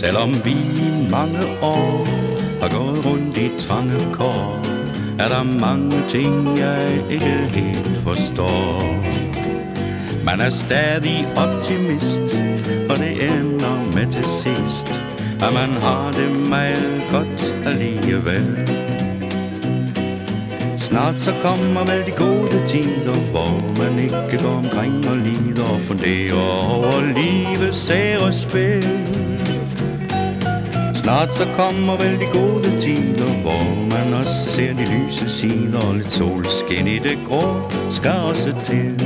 Selvom vi i mange år har gået rundt i trange kår, er der mange ting, jeg ikke helt forstår. Man er stadig optimist, og det ender med til sidst, at man har det meget godt alligevel. Snart så kommer vel de gode tider, hvor man ikke går omkring og lider og funderer over livets sære spil. Snart så kommer vel de gode tider, hvor man også ser de lyse sider, og lidt solskin i det grå skal også til.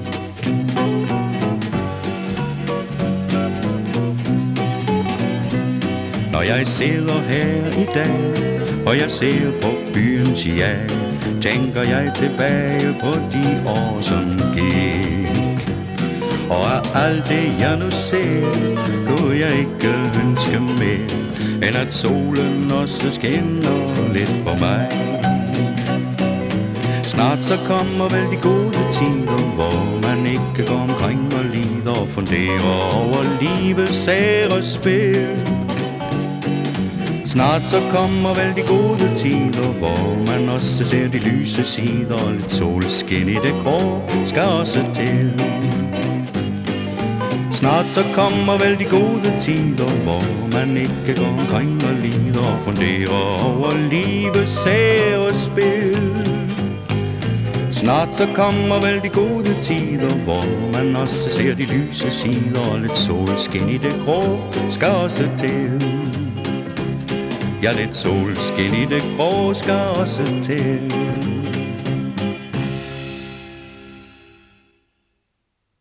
Når jeg sidder her i dag, og jeg ser på byens jag, tænker jeg tilbage på de år, som gik. Og af alt det jeg nu ser, kunne jeg ikke ønske mere, end at solen også skinner lidt på mig. Snart så kommer vel de gode tider, hvor man ikke går omkring og lider og funderer over livets sære spil. Snart så kommer vel de gode tider, hvor man også ser de lyse sider, og lidt solskin i det grå skal også til. Snart så kommer vel de gode tider, hvor man ikke går omkring og lider og funderer over livets sære spil. Snart så kommer vel de gode tider, hvor man også ser de lyse sider, og lidt solskin i det grå skal også til. Ja, lidt solskin i det grå skal også til.